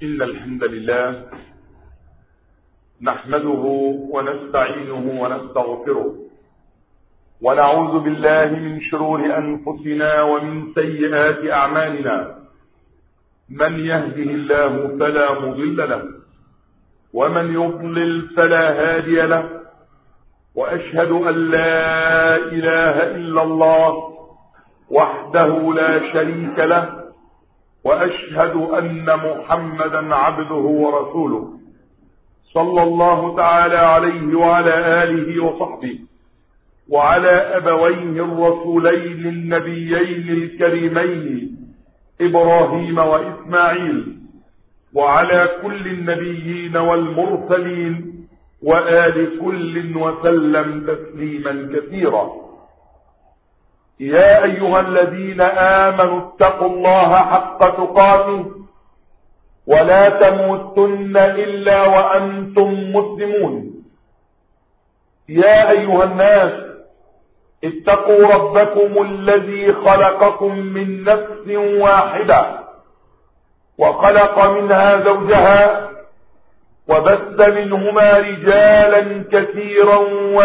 إن الحمد لله نحمده ونستعينه ونستغفره ونعوذ بالله من شرور أنفسنا ومن سيئات أعمالنا. من يهده الله فلا مضل له ومن يضلل فلا هادي له، وأشهد أن لا إله إلا الله وحده لا شريك له، وأشهد أن محمدا عبده ورسوله صلى الله تعالى عليه وعلى آله وصحبه وعلى أبويه الرسولين النبيين الكريمين إبراهيم وإسماعيل، وعلى كل النبيين والمرسلين وآل كل وسلم تسليما كثيرا. يا أيها الذين آمنوا اتقوا الله حق تقاته ولا تموتن إلا وأنتم مسلمون. يا أيها الناس اتقوا ربكم الذي خلقكم من نفس واحدة وخلق منها زوجها وبث منهما رجالا كثيرا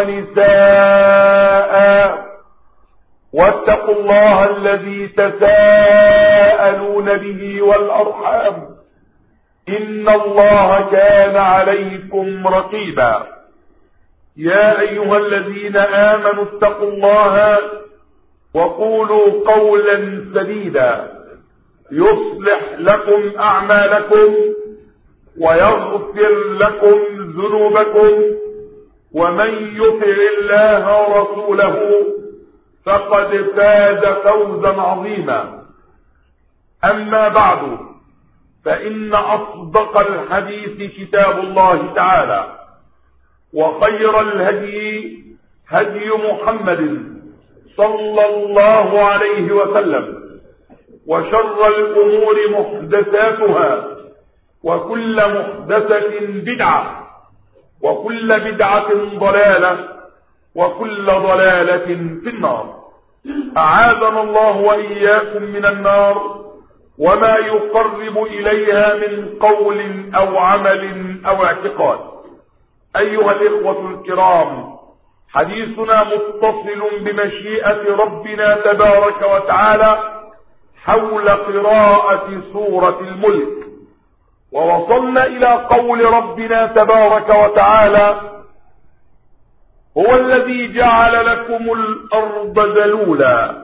ونساء، واتقوا الله الذي تساءلون به والأرحام إن الله كان عليكم رقيبا. يا أيها الذين آمنوا اتقوا الله وقولوا قولا سديدا يصلح لكم أعمالكم ويغفر لكم ذنوبكم، ومن يطع الله ورسوله فقد فاز فوزا عظيما. أما بعد، فإن أصدق الحديث كتاب الله تعالى، وخير الهدي هدي محمد صلى الله عليه وسلم، وشر الأمور محدثاتها، وكل محدثة بدعة، وكل بدعة ضلالة، وكل ضلالة في النار. أعاذنا الله وإياكم من النار وما يقرب إليها من قول أو عمل أو اعتقاد. أيها الإخوة الكرام، حديثنا متصل بمشيئة ربنا تبارك وتعالى حول قراءة سورة الملك، ووصلنا إلى قول ربنا تبارك وتعالى: هو الذي جعل لكم الأرض ذلولا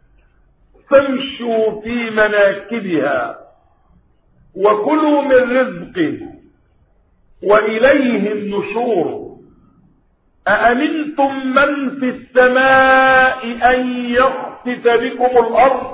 فامشوا في مناكبها وكلوا من رزقه وإليه النشور. أأمنتم من في السماء أن يخسف بكم الأرض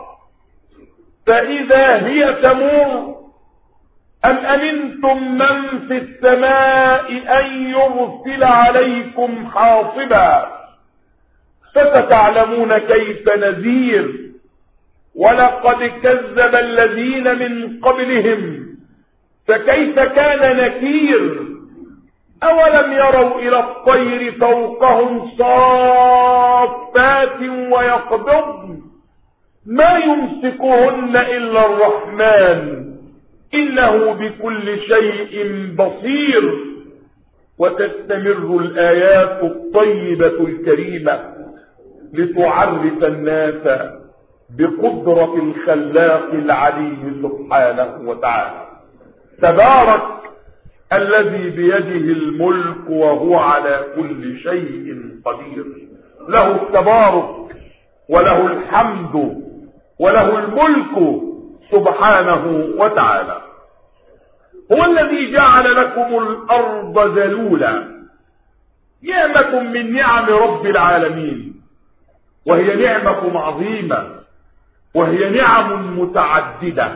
فإذا هي تمور، أم أمنتم من في السماء أن يرسل عليكم حاصبا فستعلمون كيف نذير. ولقد كذب الذين من قبلهم فكيف كان نكير. أولم يروا إلى الطير فوقهم صافات ويقبضن ما يمسكهن إلا الرحمن إنه بكل شيء بصير. وتستمر الآيات الطيبة الكريمة لتعرف الناس بقدرة الخلاق العليم سبحانه وتعالى. تبارك الذي بيده الملك وهو على كل شيء قدير. له التبارك وله الحمد وله الملك سبحانه وتعالى. هو الذي جعل لكم الأرض ذلولا، نعمة من نعم رب العالمين، وهي نعمة عظيمة، وهي نعم متعددة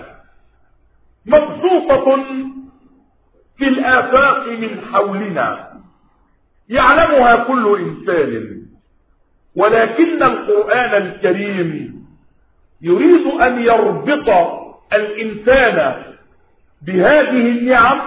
مبسوطة في الآفاق من حولنا يعلمها كل إنسان، ولكن القرآن الكريم يريد أن يربط الإنسان بهذه النعم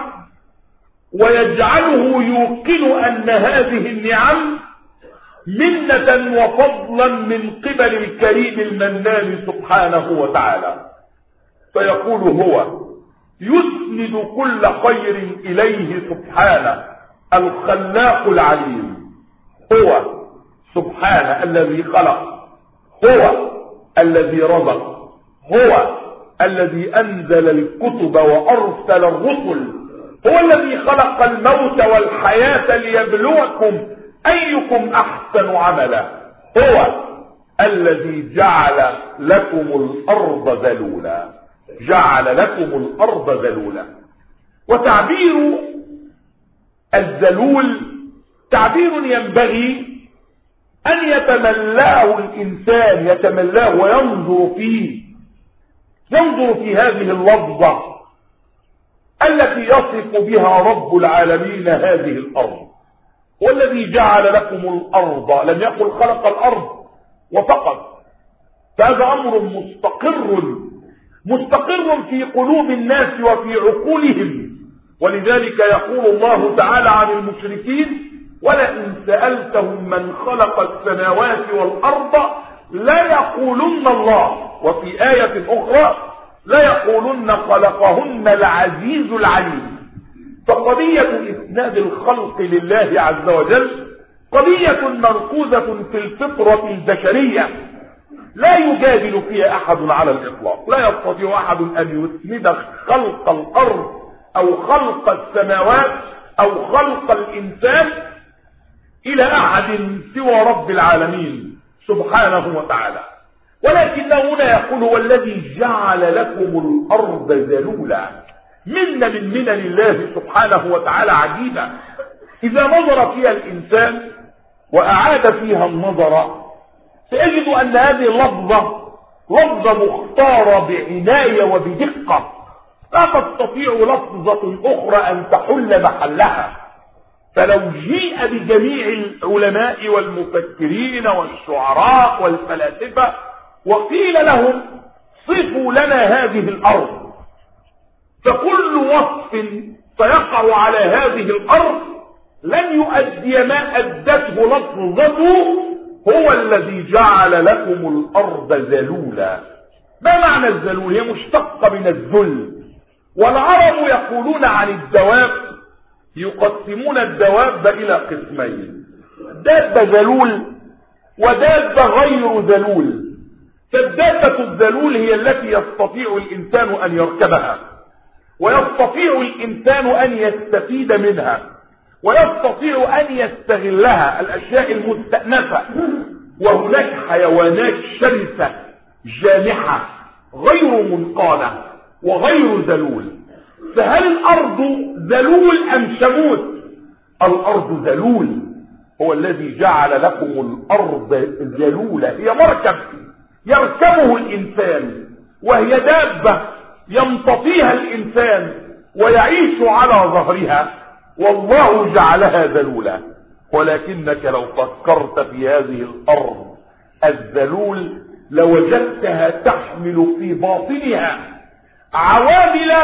ويجعله يوقن أن هذه النعم منة وفضلا من قبل الكريم المنان سبحانه وتعالى. فيقول هو يسند كل خير إليه سبحانه. الخلاق العليم هو سبحانه الذي خلق، هو الذي رزق، هو الذي أنزل الكتب وأرسل الرسل، هو الذي خلق الموت والحياة ليبلوكم أيكم أحسن عملا، هو الذي جعل لكم الأرض ذلولا، جعل لكم الأرض ذلولا. وتعبير الذلول تعبير ينبغي أن يتملاه الإنسان، يتملاه وينظر فيه، ينظر في هذه اللفظة التي يصف بها رب العالمين هذه الأرض. والذي جعل لكم الأرض، لم يقل خلق الأرض وفقط، فهذا أمر مستقر في قلوب الناس وفي عقولهم. ولذلك يقول الله تعالى عن المشركين: ولئن سألتهم من خلق السماوات والأرض لا يقولن الله. وفي آية أخرى: لا يقولن خلقهن العزيز العليم. فقضية إسناد الخلق لله عز وجل قضية مركوزة في الفطرة البشرية، لا يجادل فيها أحد على الإطلاق. لا يستطيع أحد أن يسند خلق الأرض أو خلق السماوات أو خلق الإنسان إلى أحد سوى رب العالمين سبحانه وتعالى. ولكنه هنا يقول: والذي جعل لكم الأرض ذلولا. من منن الله سبحانه وتعالى عجيبة إذا نظر فيها الإنسان وأعاد فيها النظر، سيجد أن هذه لفظة مختارة بعناية وبدقة، لا تستطيع لفظة أخرى أن تحل محلها. فلو جيء بجميع العلماء والمفكرين والشعراء والفلاسفة وقيل لهم: صفوا لنا هذه الأرض، فكل وصف سيقع على هذه الأرض لن يؤدي ما أدته لفظته: هو الذي جعل لكم الأرض ذلولا. ما معنى الذلول؟ هي مشتقة من الذل. والعرب يقولون عن الدواب، يقسمون الدواب إلى قسمين: دابة ذلول ودابة غير ذلول. فالدابة الذلول هي التي يستطيع الإنسان أن يركبها، ويستطيع الإنسان أن يستفيد منها، ويستطيع أن يستغلها، الأشياء المستأنفة. وهناك حيوانات شرسة جامحة غير منقادة وغير ذلول. فهل الأرض ذلول أم شموت؟ الأرض ذلول. هو الذي جعل لكم الأرض ذلولة، هي مركب يركبه الإنسان، وهي دابة يمتطيها الإنسان ويعيش على ظهرها، والله جعلها ذلولا. ولكنك لو فكرت في هذه الأرض الذلول لوجدتها تحمل في باطنها عوامل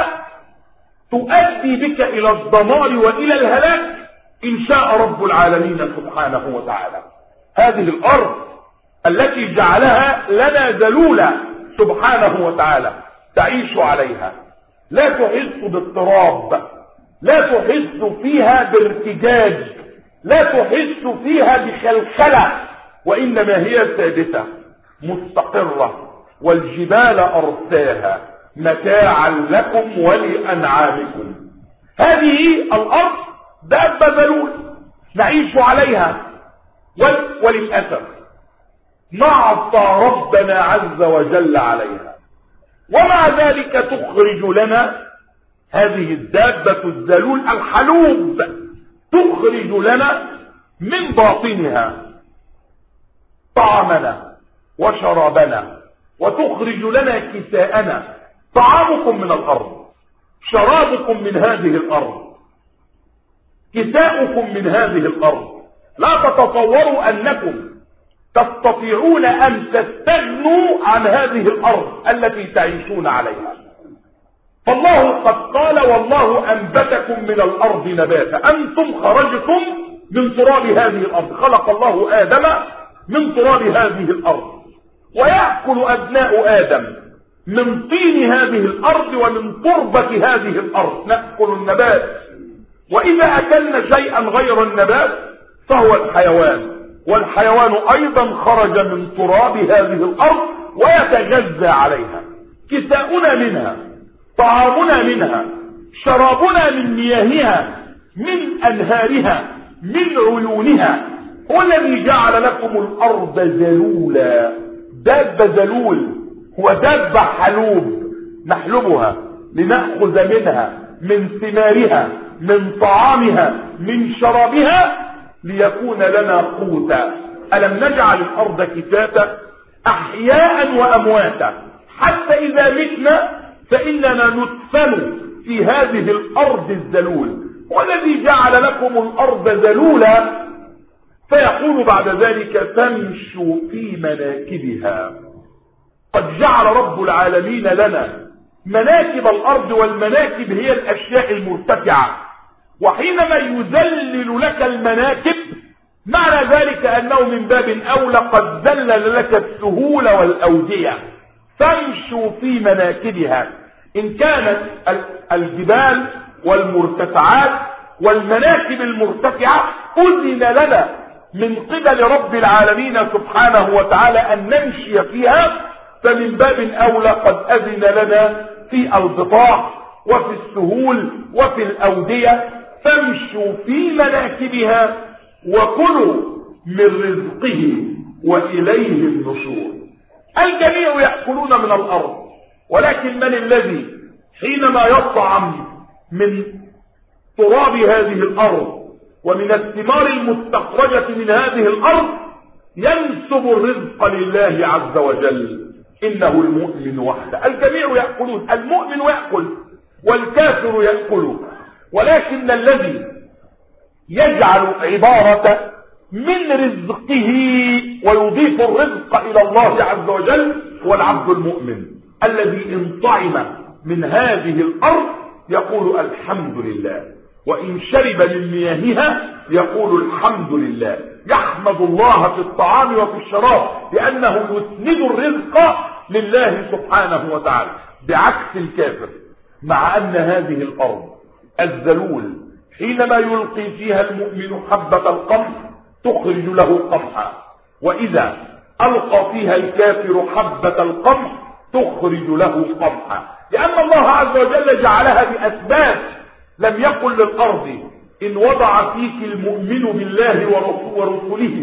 تؤدي بك إلى الدمار وإلى الهلاك إن شاء رب العالمين سبحانه وتعالى. هذه الأرض التي جعلها لنا ذلولا سبحانه وتعالى تعيش عليها، لا تحس باضطراب، لا تحس فيها بارتجاج، لا تحس فيها بخلخلة، وإنما هي ثابتة مستقرة. والجبال أرساها متاعا لكم ولأنعامكم. هذه الأرض دابة ذلول نعيش عليها، وللأسف نعصى ربنا عز وجل عليها، ومع ذلك تخرج لنا هذه الدابة الذلول الحلوب، تخرج لنا من باطنها طعامنا وشرابنا، وتخرج لنا كساءنا. طعامكم من الأرض، شرابكم من هذه الأرض، كساؤكم من هذه الأرض. لا تتصوروا أنكم تستطيعون أن تستغنوا عن هذه الأرض التي تعيشون عليها. فالله قد قال: والله أنبتكم من الأرض نباتا. أنتم خرجتم من تراب هذه الأرض، خلق الله آدم من تراب هذه الأرض، ويأكل أبناء آدم من طين هذه الأرض ومن تربة هذه الأرض نأكل النبات، وإذا أكلنا شيئا غير النبات فهو الحيوان، والحيوان أيضا خرج من تراب هذه الأرض ويتغذى عليها. كساؤنا منها، طعامنا منها، شرابنا من مياهها، من أنهارها، من عيونها. هو الذي جعل لكم الأرض ذلولا. دابة ذلول هو دابة حلوب نحلبها لنأخذ منها من ثمارها، من طعامها، من شرابها، ليكون لنا قوتا. ألم نجعل الأرض كفاتا أحياء وأمواتا حتى إذا متنا فإننا ندفن في هذه الأرض الذلول. والذي جعل لكم الأرض ذلولا فيقول بعد ذلك تمشوا في مناكبها. قد جعل رب العالمين لنا مناكب الأرض، والمناكب هي الأشياء المرتفعة. وحينما يذلل لك المناكب معنى ذلك أنه من باب أولى قد ذلل لك السهولة والأودية. تمشوا في مناكبها. إن كانت الجبال والمرتفعات والمناكب المرتفعة أذن لنا من قبل رب العالمين سبحانه وتعالى أن نمشي فيها، فمن باب أولى قد أذن لنا في البطاح وفي السهول وفي الأودية. فامشوا في مناكبها وكلوا من رزقه وإليه النشور. الجميع يأكلون من الأرض، ولكن من الذي حينما يطعم من تراب هذه الأرض ومن الثمار المستخرجة من هذه الأرض ينسب الرزق لله عز وجل؟ إنه المؤمن وحده. الجميع يأكلون، المؤمن يأكل والكافر يأكل، ولكن الذي يجعل عبارة من رزقه ويضيف الرزق إلى الله عز وجل هو العبد المؤمن، الذي إن طعم من هذه الأرض يقول الحمد لله، وإن شرب من مياهها يقول الحمد لله. يحمد الله في الطعام وفي الشراب لأنه يسند الرزق لله سبحانه وتعالى، بعكس الكافر. مع أن هذه الأرض الذلول حينما يلقي فيها المؤمن حبة القمح تخرج له قمحا، وإذا ألقى فيها الكافر حبة القمح تخرج له قمحا، لأن الله عز وجل جعلها بأسباب. لم يقل للأرض إن وضع فيك المؤمن بالله ورسوله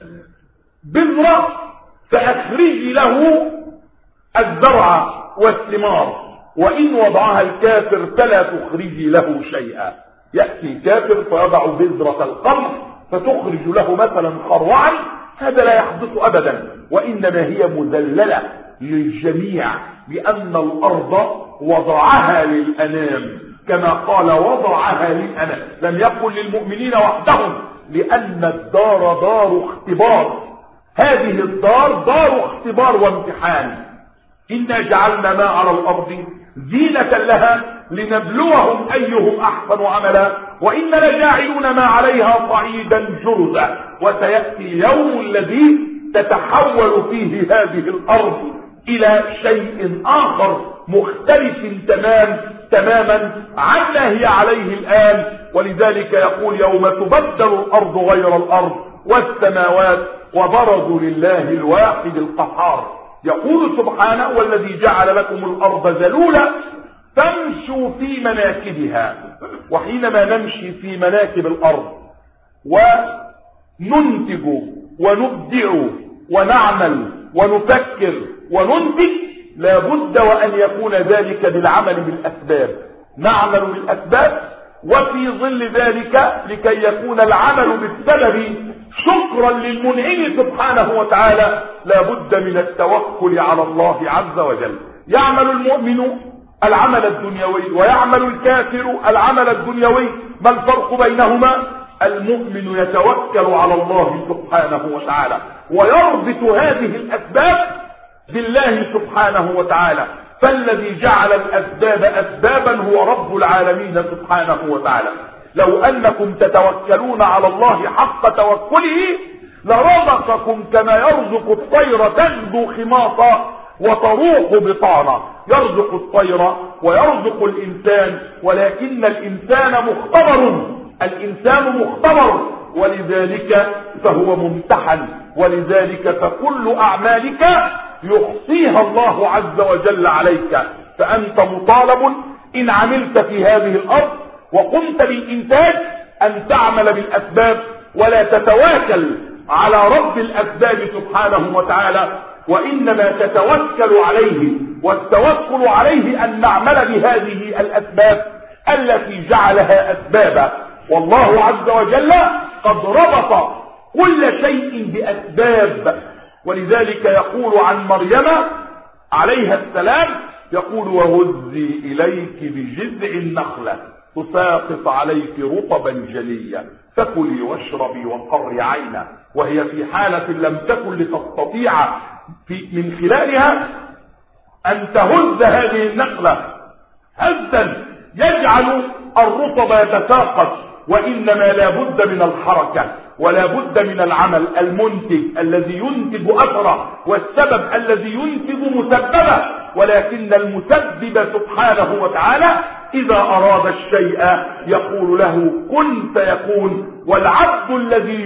بذرة فأخرجي له الزرع والثمار، وإن وضعها الكافر فلا تخرجي له شيئا. يأتي الكافر فيضع بذرة القمح فتخرج له مثلا خروعا، هذا لا يحدث أبدا، وإنما هي مذللة للجميع، لأن الأرض وضعها للأنام كما قال وضعها للأنام. لم يقل للمؤمنين وحدهم، لأن الدار دار اختبار. هذه الدار دار اختبار وامتحان. إنا جعلنا ما على الأرض زينة لها لنبلوهم أيهم أحسن عملا وإنا لجاعلون ما عليها صعيدا جرزا. وسيأتي اليوم الذي تتحول فيه هذه الأرض إلى شيء آخر مختلف تماما عما هي عليه الآن. ولذلك يقول يوم تبدل الأرض غير الأرض والسماوات وبرزوا لله الواحد القهار. يقول سبحانه والذي جعل لكم الأرض ذلولا فامشوا في مناكبها. وحينما نمشي في مناكب الأرض وننتج ونبدع ونعمل ونفكر وننتج لابد وأن يكون ذلك بالعمل بالأسباب. نعمل بالأسباب وفي ظل ذلك لكي يكون العمل بالسبب شكرا للمنعم سبحانه وتعالى لابد من التوكل على الله عز وجل. يعمل المؤمن العمل الدنيوي ويعمل الكافر العمل الدنيوي. ما الفرق بينهما؟ المؤمن يتوكل على الله سبحانه وتعالى ويربط هذه الأسباب بالله سبحانه وتعالى. فالذي جعل الأسباب أسبابا هو رب العالمين سبحانه وتعالى. لو أنكم تتوكلون على الله حق توكله لرزقكم كما يرزق الطير تغدو خماصا وتروح بطانة، يرزق الطير ويرزق الإنسان، ولكن الإنسان مختبر، ولذلك فهو ممتحن، ولذلك فكل أعمالك يحصيها الله عز وجل عليك. فأنت مطالب إن عملت في هذه الأرض وقمت بالإنتاج أن تعمل بالأسباب، ولا تتواكل على رب الأسباب سبحانه وتعالى، وإنما تتوكل عليه، والتوكل عليه أن نعمل بهذه الأسباب التي جعلها أسبابا. والله عز وجل قد ربط كل شيء بأسباب، ولذلك يقول عن مريم عليها السلام، يقول وهزي إليك بجذع النخلة تساقط عليك رطبا جنيا فكلي واشربي وقري عينا، وهي في حالة لم تكن لتستطيع من خلالها أن تهز هذه النخلة هزا يجعل الرطب يتساقط، وإنما لا بد من الحركة ولا بد من العمل المنتج الذي ينتج أثره، والسبب الذي ينتج مسببه، ولكن المسبب سبحانه وتعالى إذا أراد الشيء يقول له كن فيكون. والعبد الذي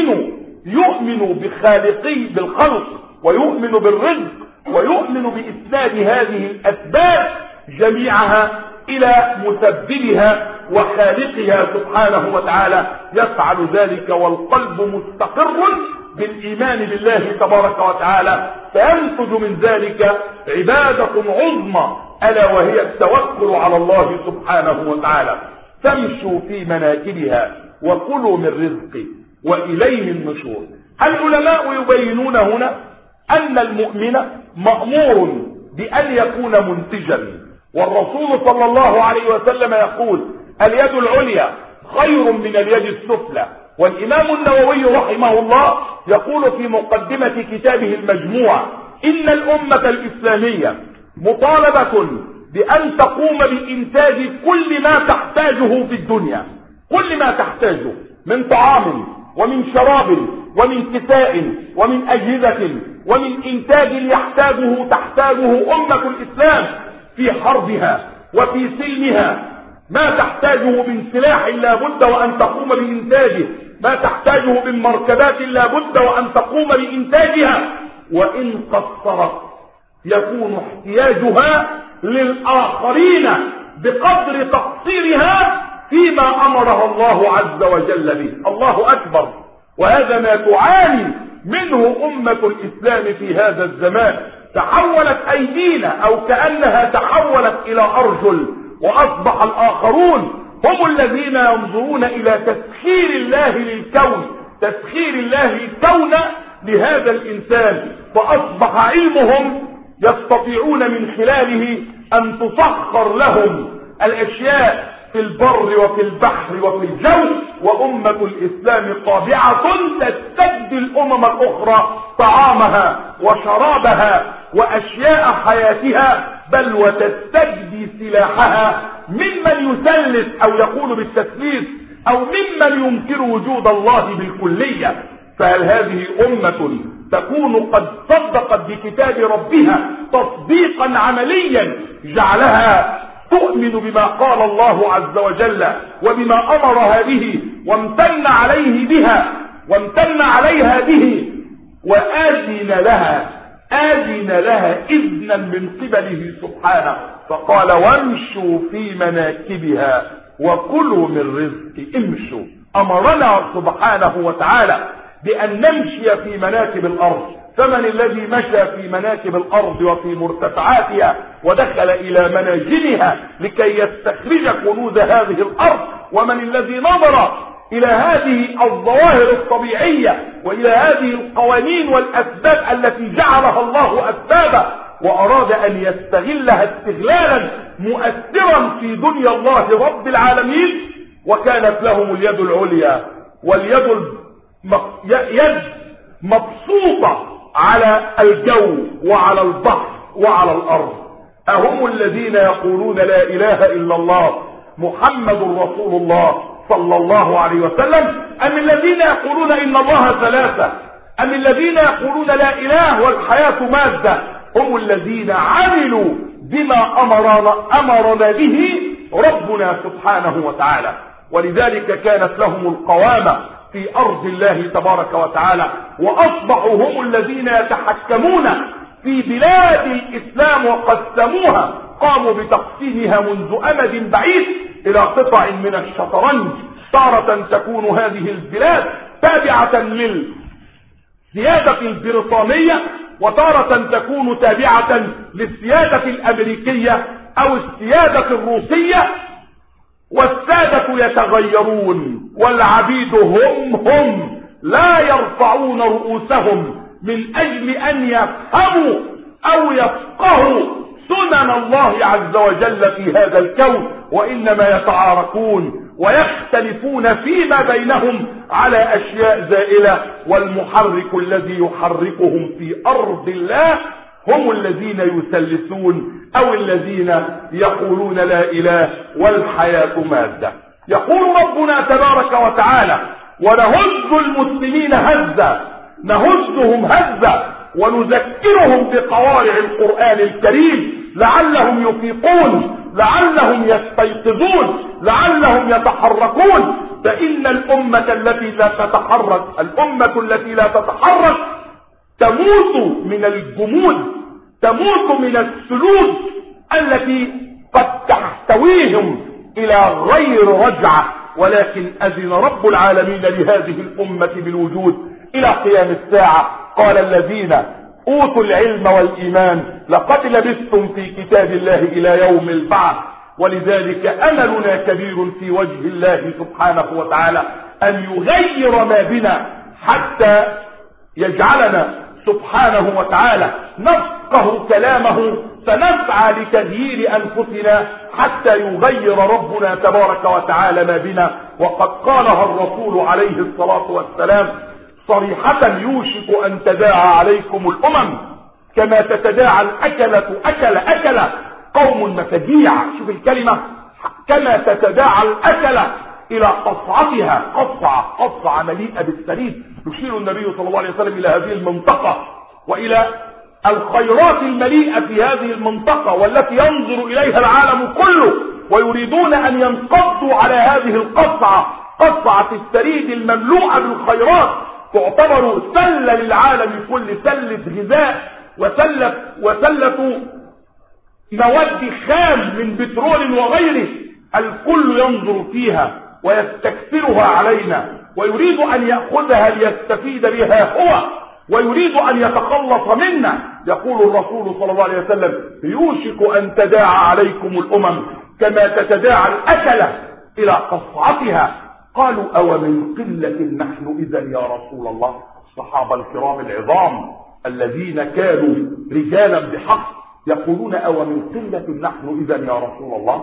يؤمن بخالقي بالخلق، ويؤمن بالرزق، ويؤمن بإسناد هذه الأسباب جميعها إلى مسببها وخالقها سبحانه وتعالى، يفعل ذلك والقلب مستقر بالإيمان بالله تبارك وتعالى، فينتج من ذلك عبادة عظمى ألا وهي التوكل على الله سبحانه وتعالى. تمشوا في مناكبها وكلوا من رزقه وإليه النشور. العلماء يبينون هنا أن المؤمن مأمور بأن يكون منتجا، والرسول صلى الله عليه وسلم يقول اليد العليا خير من اليد السفلى. والإمام النووي رحمه الله يقول في مقدمة كتابه المجموع إن الأمة الإسلامية مطالبة بأن تقوم بإنتاج كل ما تحتاجه في الدنيا، كل ما تحتاجه من طعام ومن شراب ومن كساء ومن أجهزة ومن إنتاج تحتاجه أمة الإسلام في حربها وفي سلمها. ما تحتاجه من سلاح لا بد وأن تقوم بإنتاجه، ما تحتاجه من مركبات لا بد وأن تقوم بإنتاجها، وإن قصرت يكون احتياجها للآخرين بقدر تقصيرها فيما أمرها الله عز وجل به. الله أكبر. وهذا ما تعاني منه أمة الإسلام في هذا الزمان. تحولت أيدينا أو كأنها تحولت إلى أرجل، وأصبح الآخرون هم الذين ينظرون إلى تسخير الله للكون، تسخير الله الكون لهذا الإنسان، فأصبح علمهم يستطيعون من خلاله أن تسخر لهم الأشياء في البر وفي البحر وفي الجو، وأمة الإسلام طابعة تستبدل الأمم الأخرى طعامها وشرابها وأشياء حياتها، بل وتستجدي سلاحها ممن يسلس أو يقول بالتسليس أو ممن ينكر وجود الله بالكلية. فهل هذه أمة تكون قد صدقت بكتاب ربها تصديقا عمليا جعلها تؤمن بما قال الله عز وجل وبما أمرها به وامتن عليها به وآذن لها إذنا من قبله سبحانه، فقال وامشوا في مناكبها وكلوا من رزق. امشوا، أمرنا سبحانه وتعالى بأن نمشي في مناكب الأرض. فمن الذي مشى في مناكب الأرض وفي مرتفعاتها ودخل إلى مناجمها لكي يستخرج كنوز هذه الأرض؟ ومن الذي نظر إلى هذه الظواهر الطبيعية وإلى هذه القوانين والأسباب التي جعلها الله أسبابا وأراد أن يستغلها استغلالا مؤثرا في دنيا الله رب العالمين؟ وكانت لهم اليد العليا واليد يد مبسوطة على الجو وعلى البحر وعلى الأرض. أهم الذين يقولون لا إله إلا الله محمد رسول الله صلى الله عليه وسلم، أم الذين يقولون إن الله ثلاثة، أم الذين يقولون لا إله والحياة مادة، هم الذين عملوا بما أمرنا به ربنا سبحانه وتعالى، ولذلك كانت لهم القوامة في أرض الله تبارك وتعالى، وأصبحوا هم الذين يتحكمون في بلاد الإسلام وقسموها، قاموا بتقسيمها منذ أمد بعيد إلى قطع من الشطرنج. تارة تكون هذه البلاد تابعة للسيادة البريطانية، وتارة تكون تابعة للسيادة الأمريكية أو السيادة الروسية، والسادة يتغيرون والعبيد هم لا يرفعون رؤوسهم من أجل أن يفهموا أو يفقهوا سنن الله عز وجل في هذا الكون، وإنما يتعاركون ويختلفون فيما بينهم على أشياء زائلة، والمحرك الذي يحركهم في أرض الله هم الذين يثلثون أو الذين يقولون لا إله والحياة مادة. يقول ربنا تبارك وتعالى: ونهز المسلمين هزة، نهزهم هزة ونذكرهم بقوارع القرآن الكريم لعلهم يفيقون، لعلهم يستيقظون، لعلهم يتحركون. فإن الأمة التي لا تتحرك تموت من الجمود، تموت من السلوك التي قد تحتويهم إلى غير رجعة، ولكن أذن رب العالمين لهذه الأمة بالوجود إلى قيام الساعة. قال الذين أوتوا العلم والإيمان: لقد لبثتم في كتاب الله إلى يوم البعث. ولذلك أملنا كبير في وجه الله سبحانه وتعالى أن يغير ما بنا، حتى يجعلنا سبحانه وتعالى نفقه كلامه، فنسعى لتغيير أنفسنا حتى يغير ربنا تبارك وتعالى ما بنا. وقد قالها الرسول عليه الصلاة والسلام صريحة: يوشك أن تداعى عليكم الأمم كما تتداعى الأكلة أكل قوم مفجيع. شوف الكلمة، كما تتداعى الأكلة إلى قصعتها، قصعة مليئة بالسريد. يشير النبي صلى الله عليه وسلم إلى هذه المنطقة وإلى الخيرات المليئة في هذه المنطقة، والتي ينظر إليها العالم كله، ويريدون أن ينقضوا على هذه قصعة السريد المملوءة بالخيرات. تعتبر سلة للعالم كل، سلة غذاء وسلة مواد خام من بترول وغيره. الكل ينظر فيها ويستكثرها علينا، ويريد أن يأخذها ليستفيد بها هو، ويريد أن يتخلص منا. يقول الرسول صلى الله عليه وسلم: يوشك أن تداعى عليكم الأمم كما تتداعى الأكلة إلى قصعتها. قالوا: أو من قلة نحن إذا يا رسول الله؟ الصحابة الكرام العظام الذين كانوا رجالا بحق يقولون: أو من قلة نحن إذا يا رسول الله؟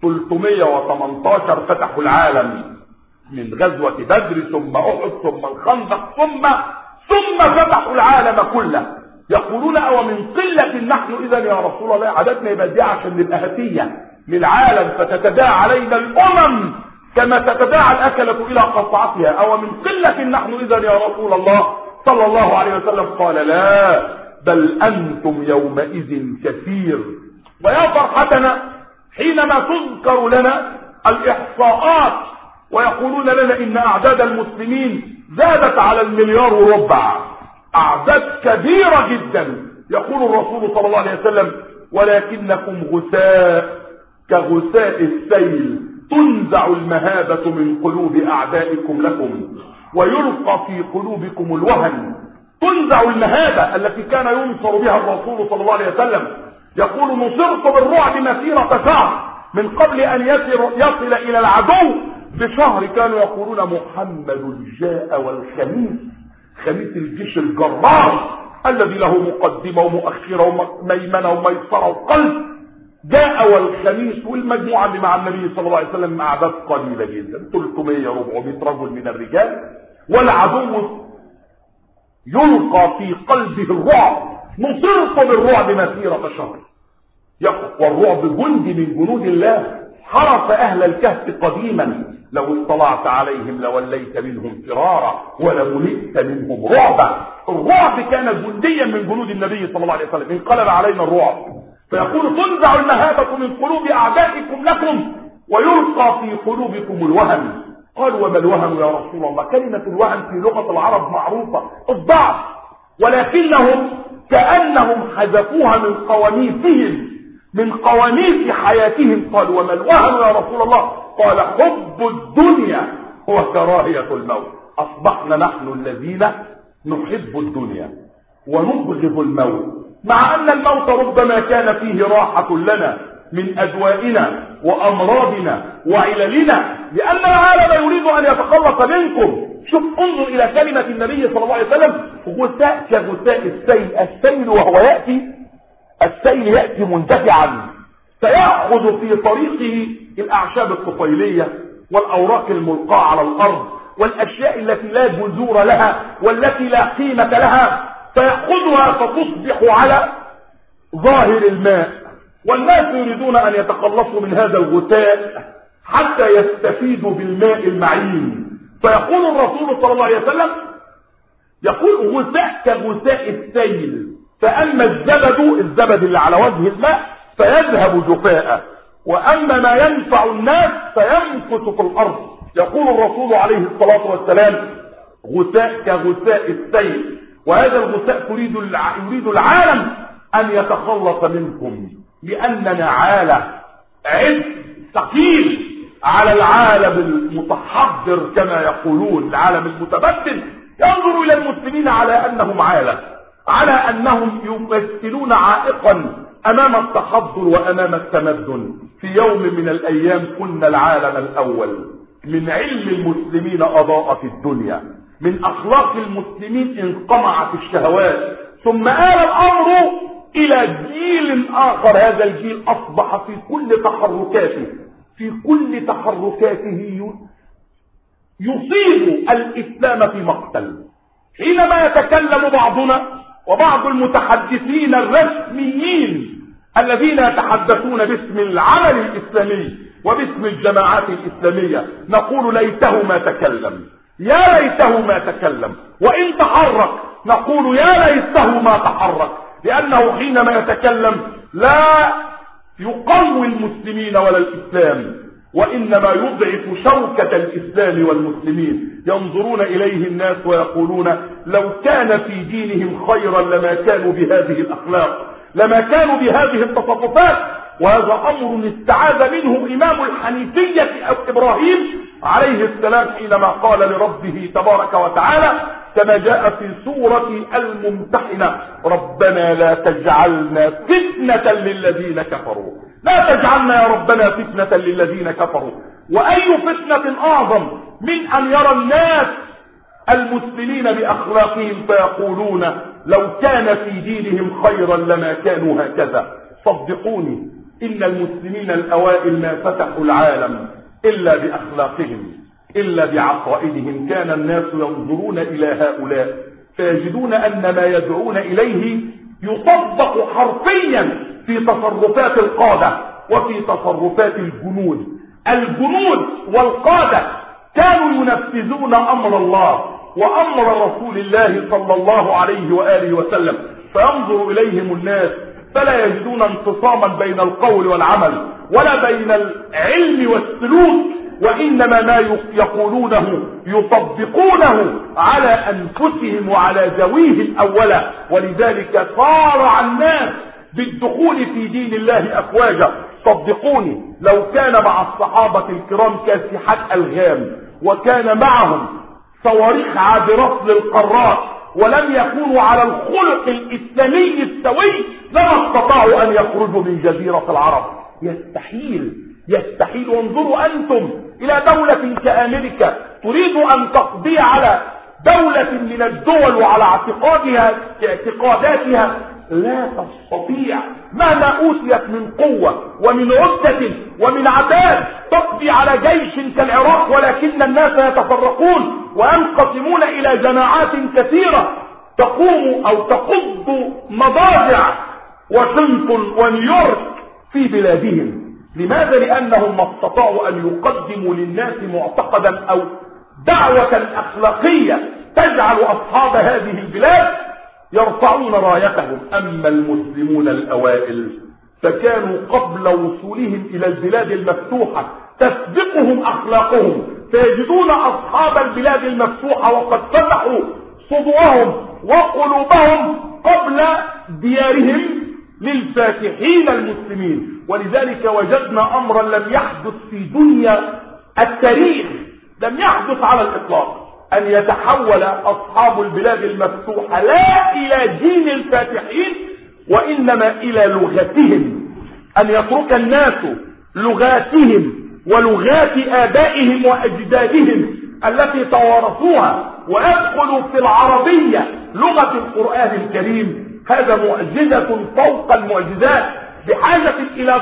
318 فتحوا العالم من غزوة بدر ثم أحد ثم الخندق ثم فتحوا العالم كله. يقولون: أو من قلة نحن إذا يا رسول الله؟ عددنا يبقى دي عشان نبقى هتية للعالم، فتتداعى علينا الأمم كما تتداعى الأكلة إلى قصعتها. أو من قلة نحن إذا يا رسول الله صلى الله عليه وسلم؟ قال: لا، بل أنتم يومئذ كثير. ويا فرحتنا حينما تذكر لنا الإحصاءات ويقولون لنا إن أعداد المسلمين زادت على 1.25 مليار، أعداد كبيرة جدا. يقول الرسول صلى الله عليه وسلم: ولكنكم غثاء كغثاء السيل، تنزع المهابة من قلوب أعدائكم لكم ويلقى في قلوبكم الوهن. تنزع المهابة التي كان ينصر بها الرسول صلى الله عليه وسلم. يقول: نصرت بالرعب مسيرة شهر، من قبل أن يصل إلى العدو بشهر كانوا يقولون: محمد جاء والخميس، خميس الجيش الجرار الذي له مقدمة ومؤخرة وميمنة وميسرة وقلب، جاء والخميس. والمجموعة اللي مع النبي صلى الله عليه وسلم أعداد قليلة جدا، 300-400 رجل من الرجال، والعدو يلقى في قلبه الرعب. نصرت بالرعب مسيرة شهر. والرعب جند من جنود الله حرس أهل الكهف قديما لو اطلعت عليهم لوليت منهم فرارا ولملئت منهم رعبا. الرعب كان جنديا من جنود النبي صلى الله عليه وسلم. انقلب علينا الرعب، فيقول تنزع المهابة من قلوب أعدائكم لكم ويلقى في قلوبكم الوهن. قالوا وما الوهن يا رسول الله؟ كلمة الوهن في لغة العرب معروفة، الضعف، ولكنهم كأنهم حذفوها من قواميسهم، من قواميس حياتهم. قالوا وما الوهن يا رسول الله؟ قال حب الدنيا وكراهية الموت. أصبحنا نحن الذين نحب الدنيا ونبغض الموت، مع أن الموت ربما كان فيه راحة لنا من أدوائنا وأمراضنا وعللنا، لأن العالم يريد أن يتخلص منكم. شوف انظر إلى كلمة النبي صلى الله عليه وسلم: غثاء كغثاء السيل. السيل وهو يأتي، السيل يأتي مندفعا، سيأخذ في طريقه الأعشاب الطفيلية والأوراق الملقاة على الأرض والأشياء التي لا جذور لها والتي لا قيمة لها، فيأخذها فتصبح على ظاهر الماء. والناس يريدون أن يتخلصوا من هذا الغثاء حتى يستفيدوا بالماء المعين. فيقول الرسول صلى الله عليه وسلم، يقول غثاء كغثاء السيل، فأما الزبد اللي على وجه الماء فيذهب جفاء، وأما ما ينفع الناس فينفث في الأرض. يقول الرسول عليه الصلاة والسلام غثاء كغثاء السيل، وهذا الغثاء يريد العالم أن يتخلص منكم، لأننا عالة عبء ثقيل على العالم المتحضر كما يقولون، العالم المتبدل ينظر إلى المسلمين على أنهم عالة، على أنهم يمثلون عائقا أمام التحضر وأمام التمدن. في يوم من الأيام كنا العالم الأول، من علم المسلمين أضاءت الدنيا، من أخلاق المسلمين انقمعت الشهوات، ثم آل الأمر إلى جيل آخر. هذا الجيل أصبح في كل تحركاته يصيب الإسلام في مقتل. حينما يتكلم بعضنا وبعض المتحدثين الرسميين الذين يتحدثون باسم العمل الإسلامي وباسم الجماعات الإسلامية، نقول ليته ما تكلم، يا ليته ما تكلم. وإن تحرك نقول يا ليته ما تحرك، لأنه حينما يتكلم لا يقوي المسلمين ولا الإسلام، وإنما يضعف شوكة الإسلام والمسلمين. ينظرون إليه الناس ويقولون لو كان في دينهم خيرا لما كانوا بهذه الأخلاق، لما كانوا بهذه التصرفات. وهذا أمر استعاذ منه إمام الحنيفية إبراهيم عليه السلام حينما قال لربه تبارك وتعالى كما جاء في سورة الممتحنة: ربنا لا تجعلنا فتنة للذين كفروا. لا تجعلنا يا ربنا فتنة للذين كفروا. وأي فتنة أعظم من أن يرى الناس المسلمين بأخلاقهم فيقولون لو كان في دينهم خيرا لما كانوا هكذا. صدقوني إن المسلمين الأوائل ما فتحوا العالم إلا بأخلاقهم، إلا بعقائدهم. كان الناس ينظرون إلى هؤلاء فيجدون أن ما يدعون إليه يطبق حرفيا في تصرفات القادة وفي تصرفات الجنود. الجنود والقادة كانوا ينفذون أمر الله وأمر رسول الله صلى الله عليه وآله وسلم، فينظر إليهم الناس فلا يجدون انفصاما بين القول والعمل ولا بين العلم والسلوك، وإنما ما يقولونه يطبقونه على أنفسهم وعلى ذويهم أولا. ولذلك صارع الناس بالدخول في دين الله أفواجا. صدقوني لو كان مع الصحابة الكرام كاسحات ألغام وكان معهم صواريخ عابرات للقارات ولم يكونوا على الخلق الإسلامي السوي لما استطاعوا أن يخرجوا من جزيرة العرب. يستحيل. وانظروا أنتم إلى دولة كأمريكا تريد أن تقضي على دولة من الدول وعلى اعتقاداتها، لا تستطيع مهما أوتيت من قوة ومن عدة ومن عتاد تقضي على جيش كالعراق، ولكن الناس يتفرقون وينقسمون إلى جماعات كثيرة تقوم أو تقض مضاجع واشنطن ونيويورك في بلادهم. لماذا؟ لأنهم ما استطاعوا أن يقدموا للناس معتقدا أو دعوة أخلاقية تجعل أصحاب هذه البلاد يرفعون رايتهم. أما المسلمون الأوائل فكانوا قبل وصولهم إلى البلاد المفتوحة تسبقهم أخلاقهم، فيجدون أصحاب البلاد المفتوحة وقد فتحوا صدورهم وقلوبهم قبل ديارهم للفاتحين المسلمين. ولذلك وجدنا أمرا لم يحدث في دنيا التاريخ، لم يحدث على الإطلاق، أن يتحول أصحاب البلاد المفتوحة لا إلى دين الفاتحين وإنما إلى لغتهم، أن يترك الناس لغاتهم ولغات آبائهم وأجدادهم التي توارثوها ويدخلوا في العربية لغة القرآن الكريم. هذا معجزة فوق المعجزات، بحاجة إلى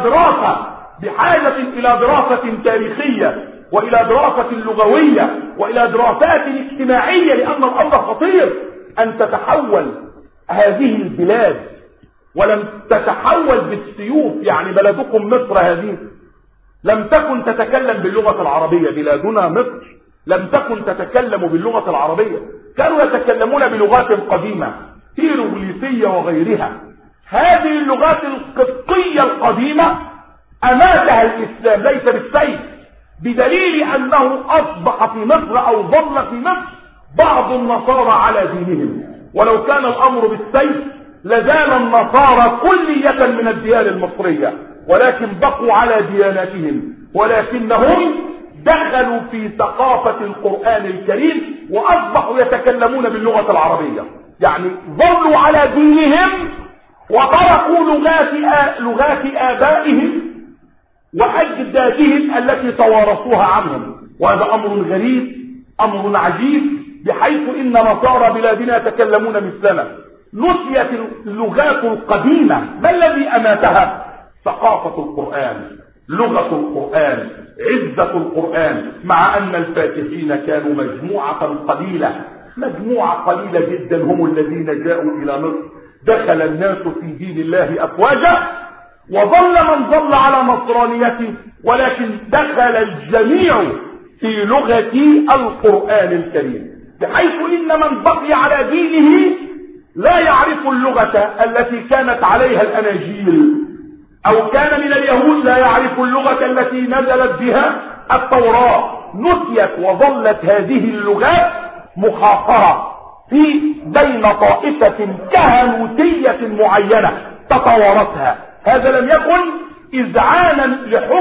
دراسة تاريخية وإلى دراسة لغوية وإلى دراسات اجتماعية، لأن الأمر خطير أن تتحول هذه البلاد ولم تتحول بالسيوف. يعني بلدكم مصر هذه لم تكن تتكلم باللغة العربية، بلادنا مصر لم تكن تتكلم باللغة العربية، كانوا يتكلمون بلغات قديمة هيروغليفية وغيرها. هذه اللغات القبطية القديمة أماتها الإسلام ليس بالسيف، بدليل أنه أصبح في مصر أو ظل في مصر بعض النصارى على دينهم، ولو كان الأمر بالسيف لزال النصارى كلية من الديار المصرية، ولكن بقوا على دياناتهم، ولكنهم دخلوا في ثقافة القرآن الكريم وأصبحوا يتكلمون باللغة العربية. يعني ظلوا على دينهم وتركوا لغات آبائهم وأجدادهم التي توارثوها عنهم. وهذا أمر غريب، أمر عجيب، بحيث إن نصارى بلادنا يتكلمون مثلنا. نسيت اللغات القديمة، ما الذي أماتها؟ ثقافة القرآن، لغة القرآن، عزة القرآن، مع أن الفاتحين كانوا مجموعة قليلة جدا هم الذين جاءوا إلى مصر. دخل الناس في دين الله أفواجا، وظل من ظل على نصرانيته، ولكن دخل الجميع في لغة القرآن الكريم، بحيث إن من بقي على دينه لا يعرف اللغة التي كانت عليها الأناجيل، أو كان من اليهود لا يعرف اللغة التي نزلت بها التوراة. نسيت وظلت هذه اللغات مخاطرة في بين طائفة كهنوتية معينة تتوارثها. هذا لم يكن إذعانا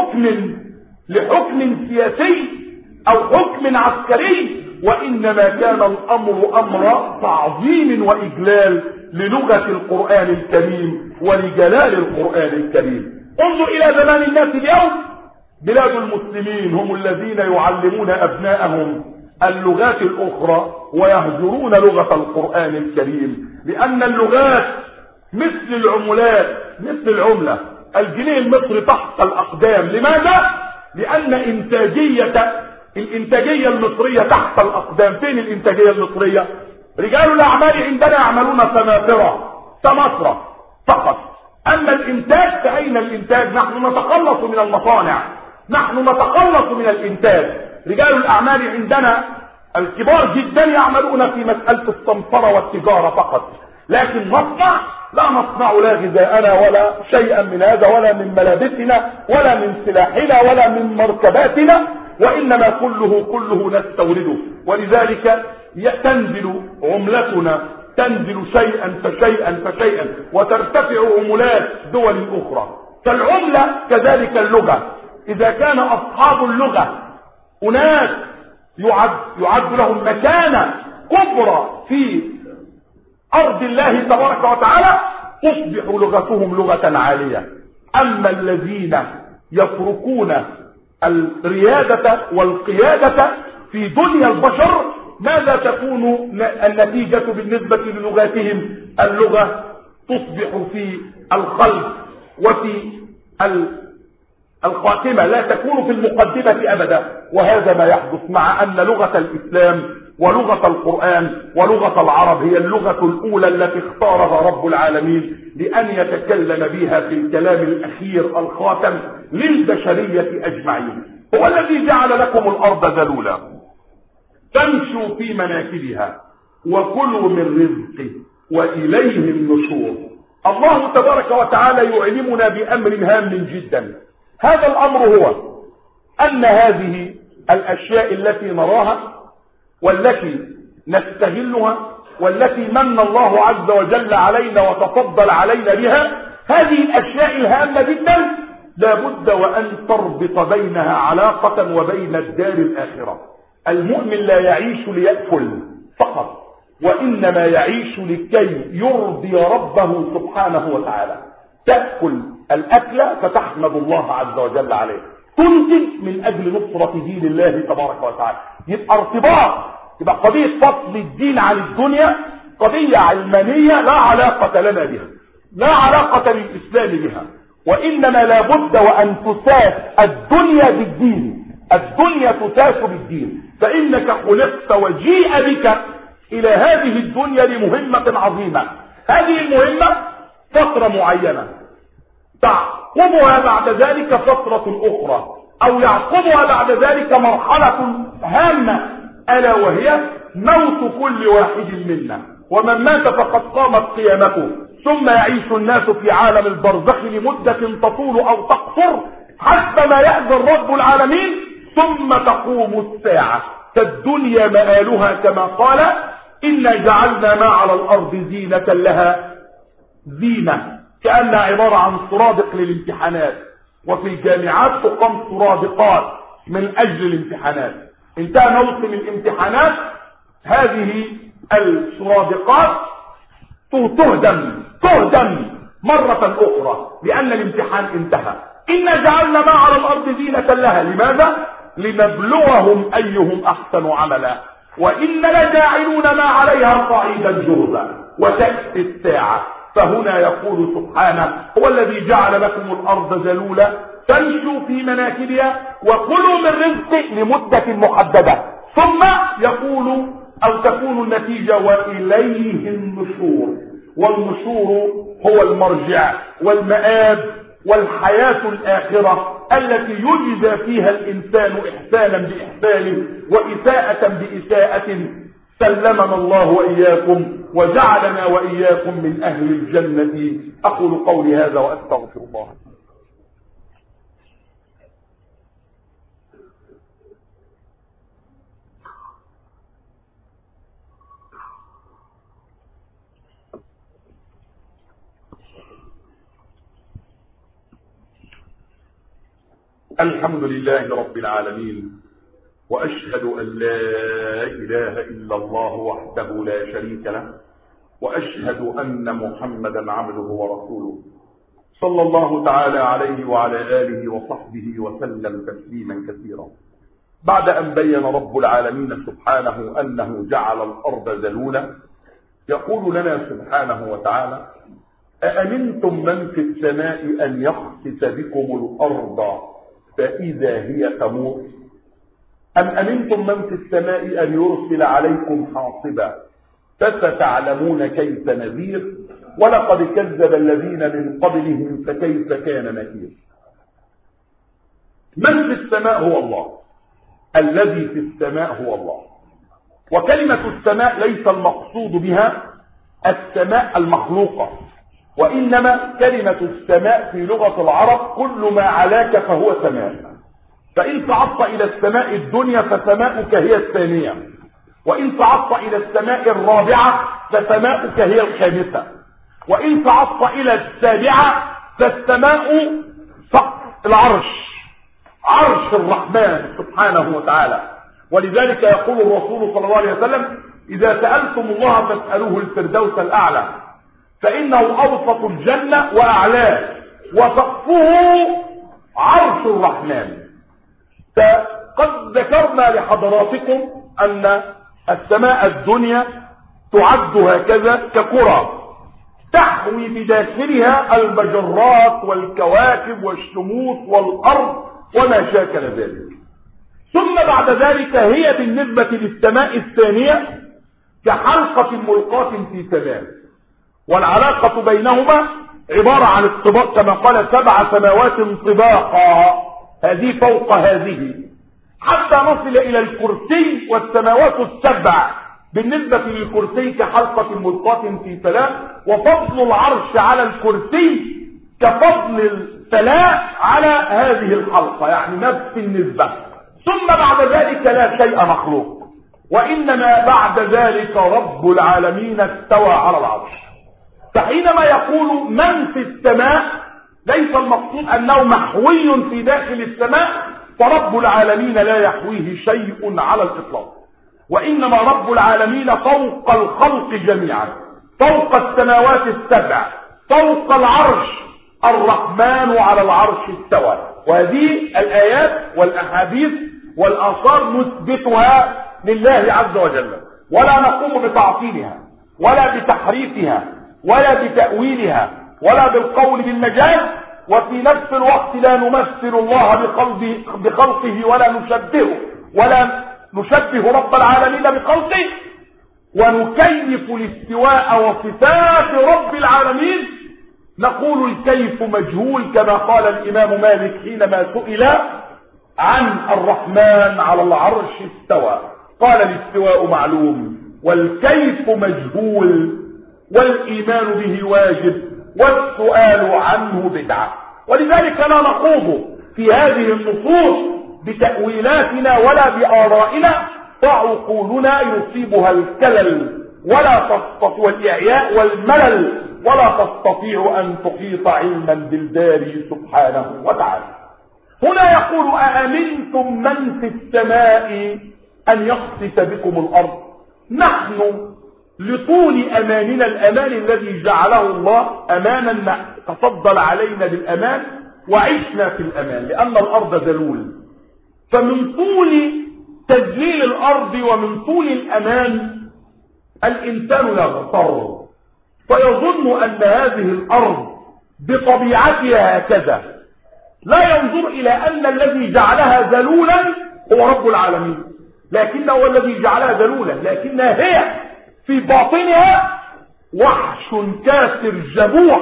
لحكم سياسي أو حكم عسكري، وإنما كان الأمر أمر تعظيم وإجلال للغة القرآن الكريم ولجلال القرآن الكريم. انظر إلى زمان الناس اليوم، بلاد المسلمين هم الذين يعلمون أبناءهم اللغات الأخرى ويهجرون لغة القرآن الكريم، لأن اللغات مثل العملات، مثل العملة، الجنيه المصري تحت الأقدام. لماذا؟ لأن الإنتاجية المصرية تحت الأقدام. فين الإنتاجية المصرية؟ رجال الأعمال عندنا يعملون سماسرة فقط. أما الإنتاج فأين الإنتاج؟ نحن نتخلص من المصانع، نحن نتخلص من الإنتاج. رجال الأعمال عندنا الكبار جدا يعملون في مسألة السمسرة والتجارة فقط، لكن مصنع لا نصنع لا غذاءنا ولا شيئا من هذا، ولا من ملابسنا ولا من سلاحنا ولا من مركباتنا، وإنما كله نستورده. ولذلك تنزل عملتنا، تنزل شيئا فشيئا وترتفع عملات دول أخرى. فالعملة كذلك اللغة، إذا كان أصحاب اللغة أناس يعد لهم مكانة كبرى في أرض الله تبارك وتعالى، تصبح لغتهم لغة عالية. أما الذين يتركون الريادة والقيادة في دنيا البشر، ماذا تكون النتيجة بالنسبة للغاتهم؟ اللغة تصبح في الخلف وفي الخاتمة، لا تكون في المقدمة أبدا. وهذا ما يحدث، مع أن لغة الإسلام ولغة القرآن ولغة العرب هي اللغة الأولى التي اختارها رب العالمين لأن يتكلم بها في الكلام الأخير الخاتم للبشرية أجمعين. هو الذي جعل لكم الأرض ذلولا فامشوا في مناكبها وكلوا من رزقه وإليه النشور. الله تبارك وتعالى يعلمنا بأمر هام جدا. هذا الأمر هو أن هذه الأشياء التي نراها والتي نستغلها والتي من الله عز وجل علينا وتفضل علينا بها، هذه الأشياء الهامة جدا لابد وأن تربط بينها علاقة وبين الدار الآخرة. المؤمن لا يعيش ليأكل فقط، وإنما يعيش لكي يرضي ربه سبحانه وتعالى. تأكل الأكل فتحمد الله عز وجل عليه، تنتج من أجل نصرة دين الله تبارك وتعالى. يبقى ارتباط، يبقى قضية فصل الدين عن الدنيا قضية علمانية لا علاقة لنا بها، لا علاقة للإسلام بها، وإنما لابد وأن تساس الدنيا بالدين. الدنيا تساس بالدين، فإنك خلقت وجيء بك إلى هذه الدنيا لمهمة عظيمة. هذه المهمة فترة معينة، تعقبها بعد ذلك فترة أخرى، أو يعقبها بعد ذلك مرحلة هامة، ألا وهي موت كل واحد منا. ومن مات فقد قامت قيامته، ثم يعيش الناس في عالم البرزخ لمدة تطول أو تقصر حتى ما يأذن رب العالمين، ثم تقوم الساعة. فالدنيا مآلها كما قال: إنا جعلنا ما على الأرض زينة لها. زينة كأنها عبارة عن سرادق للامتحانات، وفي الجامعات تقام سرادقات من أجل الامتحانات. انتهى موسم الامتحانات، هذه السرادقات تهدم مرة أخرى لأن الامتحان انتهى. إنا جعلنا ما على الأرض زينة لها. لماذا؟ لنبلوهم أيهم أحسن عملا، وإن لجاعلون ما عليها صعيدا جرزا. وتأتي الساعة، فهنا يقول سبحانه: هو الذي جعل لكم الأرض ذلولا فامشوا في مناكبها وكلوا من رزقه لمدة محددة، ثم يقول أو تكون النتيجة: وإليه النشور. والنشور هو المرجع والمآب والحياة الآخرة التي يجزى فيها الإنسان إحسانا بإحسانه وإساءة بإساءة. سلمنا الله وإياكم وجعلنا وإياكم من أهل الجنة. أقول قولي هذا وأستغفر الله. الحمد لله رب العالمين، وأشهد أن لا إله إلا الله وحده لا شريك له، وأشهد أن محمدا عبده ورسوله صلى الله تعالى عليه وعلى آله وصحبه وسلم تسليما كثيرا. بعد أن بين رب العالمين سبحانه أنه جعل الأرض ذلولا، يقول لنا سبحانه وتعالى: أأمنتم من في السماء أن يخسف بكم الأرض فإذا هي تمور، أم أمنتم من في السماء أن يرسل عليكم حاصبا فستعلمون كيف نذير، ولقد كذب الذين من قبلهم فكيف كان نكير. من في السماء هو الله، الذي في السماء هو الله. وكلمة السماء ليس المقصود بها السماء المخلوقة، وإنما كلمة السماء في لغة العرب كل ما علاك فهو سماء. فإن صعدت إلى السماء الدنيا فسماؤك هي الثانية، وإن صعدت إلى السماء الرابعة فسماؤك هي الخامسة، وإن صعدت إلى السابعة فالسماء سقف العرش، عرش الرحمن سبحانه وتعالى. ولذلك يقول الرسول صلى الله عليه وسلم: إذا سألتم الله فاسألوه الفردوس الأعلى، فإنه أوسط الجنة وأعلاه وسقفه عرش الرحمن. فقد ذكرنا لحضراتكم أن السماء الدنيا تعد هكذا ككرة تحوي بداخلها المجرات والكواكب والشموس والأرض وما شاكل ذلك. ثم بعد ذلك هي بالنسبة للسماء الثانية كحلقة ملقاة في سماء، والعلاقة بينهما عبارة عن الطباق كما قال 7 سماوات طباقا، هذه فوق هذه، حتى نصل إلى الكرسي والسماوات ال7 بالنسبة للكرسي كحلقة ملقاة في سماء، وفضل العرش على الكرسي كفضل الفلاة على هذه الحلقة، يعني نفس النسبة. ثم بعد ذلك لا شيء مخلوق، وإنما بعد ذلك رب العالمين استوى على العرش. فحينما يقول من في السماء ليس المقصود أنه محوي في داخل السماء، فرب العالمين لا يحويه شيء على الإطلاق، وإنما رب العالمين فوق الخلق جميعا، فوق السماوات ال7، فوق العرش، الرحمن على العرش استوى. وهذه الآيات والأحاديث والآثار نثبتها لله عز وجل، ولا نقوم بتعطيلها ولا بتحريفها ولا بتأويلها ولا بالقول بالمجاز، وفي نفس الوقت لا نمثل الله بخلقه ولا نشبه رب العالمين بخلقه، ونكيف الاستواء وصفات رب العالمين، نقول الكيف مجهول كما قال الإمام مالك حينما سئل عن الرحمن على العرش استوى، قال الاستواء معلوم والكيف مجهول والإيمان به واجب والسؤال عنه بدعة. ولذلك لا نخوض في هذه النصوص بتأويلاتنا ولا بآرائنا، فعقولنا يصيبها الكلل والإعياء والملل، ولا تستطيع أن تحيط علما بالباري سبحانه وتعالى. هنا يقول أأمنتم من في السماء أن يخسف بكم الأرض. نحن لطول أماننا، الأمان الذي جعله الله أمانا تفضل علينا بالأمان وعشنا في الأمان، لأن الأرض ذلول، فمن طول تذليل الأرض ومن طول الأمان الإنسان يغتر فيظن أن هذه الأرض بطبيعتها هكذا، لا ينظر إلى أن الذي جعلها ذلولا هو رب العالمين، لكنه هو الذي جعلها ذلولا، لكنها هي في باطنها وحش كاسر جبوح،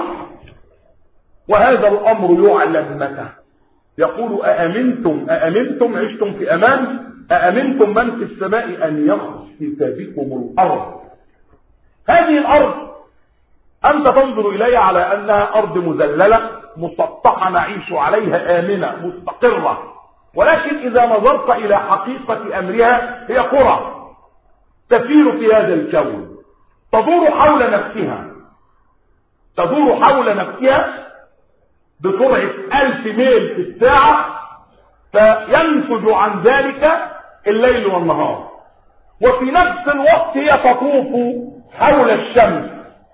وهذا الأمر يعلم متى. يقول أأمنتم عشتم في أمان، أأمنتم من في السماء أن يخسف بكم الأرض. هذه الأرض أنت تنظر إليها على أنها أرض مذللة مسطحة نعيش عليها آمنة مستقرة، ولكن إذا نظرت إلى حقيقة أمرها هي قرى تسير في هذا الكون، تدور حول نفسها بسرعة 1000 ميل في الساعة، فينتج عن ذلك الليل والنهار، وفي نفس الوقت هي تطوف حول الشمس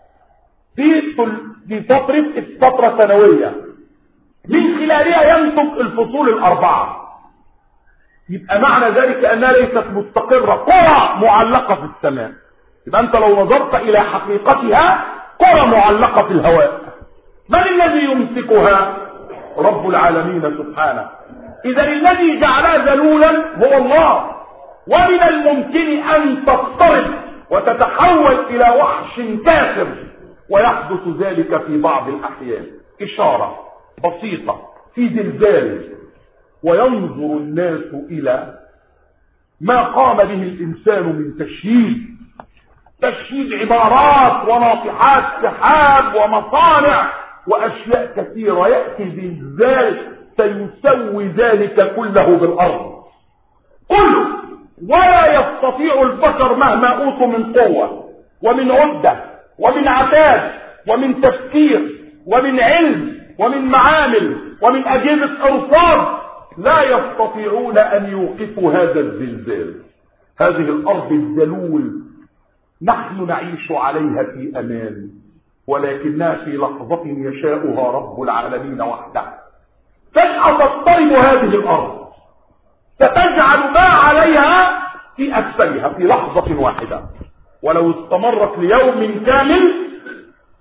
في فترة سنوية، من خلالها ينتج الفصول ال4. يبقى معنى ذلك أنها ليست مستقرة، قرى معلقة في السماء. يبقى أنت لو نظرت إلى حقيقتها قرى معلقة في الهواء. من الذي يمسكها؟ رب العالمين سبحانه. إذا الذي جعلها ذلولا هو الله، ومن الممكن أن تضطرب وتتحول إلى وحش كافر، ويحدث ذلك في بعض الأحيان إشارة بسيطة في زلزال، وينظر الناس إلى ما قام به الإنسان من تشييد عمارات وناطحات سحاب ومصانع وأشياء كثيرة، يأتي زلزال سيسوي ذلك كله بالأرض كله، ولا يستطيع البشر مهما أوتوا من قوة ومن عدة ومن عتاد ومن تفكير ومن علم ومن معامل ومن أجهزة أرصاد، لا يستطيعون أن يوقفوا هذا الزلزال. هذه الأرض الذلول نحن نعيش عليها في أمان، ولكنها في لحظة يشاءها رب العالمين وحده فجأة تضطرب هذه الأرض، فتجعل ما عليها في أسفلها في لحظة واحدة، ولو استمرت ليوم كامل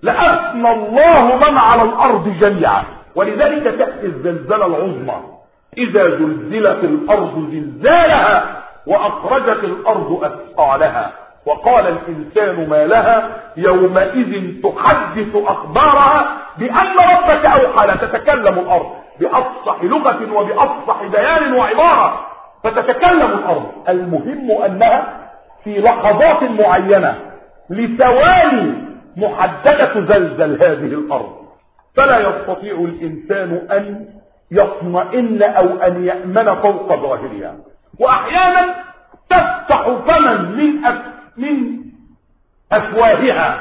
لأثنى الله من على الأرض جميعا. ولذلك تأتي الزلزلة العظمى إذا زلزلت الأرض زلزالها وأخرجت الأرض أثقالها وقال الإنسان ما لها يومئذ تحدث أخبارها بأن ربك أوحى لها. تتكلم الأرض بأفصح لغة وبأفصح بيان وعبارة، فتتكلم الأرض. المهم أنها في لحظات معينة لثواني محددة تزلزل هذه الأرض، فلا يستطيع الإنسان أن يطمئن أو أن يأمن فوق ظاهرها. وأحيانا تفتح فما من أفواهها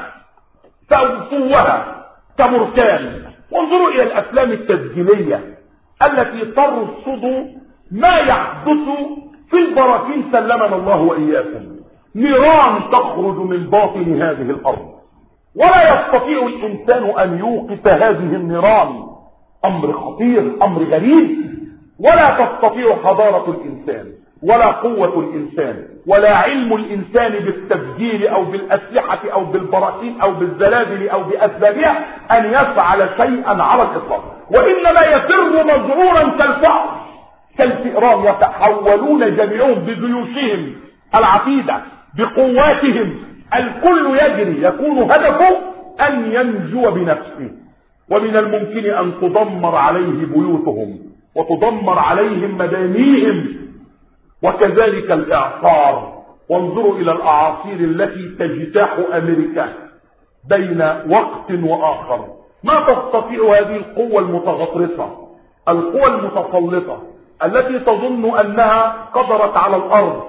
فأنفوها كبركان. وانظروا إلى الأفلام التسجيلية التي ترصد ما يحدث في البراكين سلمنا الله وإياكم. نيران تخرج من باطن هذه الأرض ولا يستطيع الإنسان أن يوقف هذه النيران. أمر خطير، أمر غريب. ولا تستطيع حضارة الإنسان ولا قوة الإنسان ولا علم الإنسان بالتسجيل أو بالأسلحة أو بالبراكين أو بالزلازل أو بأسبابها أن يفعل شيئا على الإطلاق، وإنما يفر مذعورا كالفأر كالفئران، يتحولون جميعهم بجيوشهم العتيدة بقواتهم. الكل يجري، يكون هدفه أن ينجو بنفسه. ومن الممكن أن تدمر عليه بيوتهم وتدمر عليهم مدانيهم، وكذلك الإعصار. وانظروا إلى الأعاصير التي تجتاح أمريكا بين وقت وآخر. ما تستطيع هذه القوة المتغطرسة، القوة المتسلطة التي تظن أنها قدرت على الأرض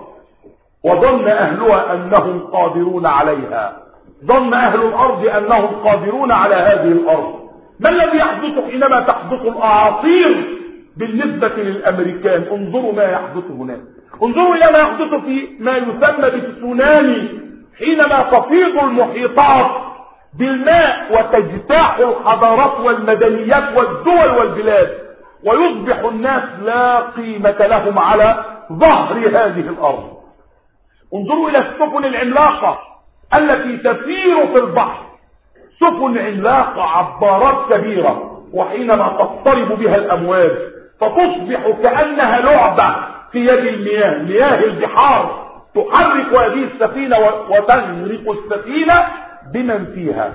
وظن أهلها أنهم قادرون عليها، ظن أهل الأرض أنهم قادرون على هذه الأرض. ما الذي يحدث حينما تحدث الأعاصير بالنسبة للأمريكان؟ انظروا ما يحدث هناك، انظروا إلى ما يحدث في ما يسمى بالتسونامي، حينما تفيض المحيطات بالماء وتجتاح الحضارات والمدنيات والدول والبلاد، ويصبح الناس لا قيمة لهم على ظهر هذه الأرض. انظروا إلى السفن العملاقة التي تسير في البحر، سفن عملاقة عبارات كبيرة، وحينما تضطرب بها الأمواج فتصبح كأنها لعبة في يد المياه، مياه البحار تحرك هذه السفينة وتغرق السفينة بمن فيها.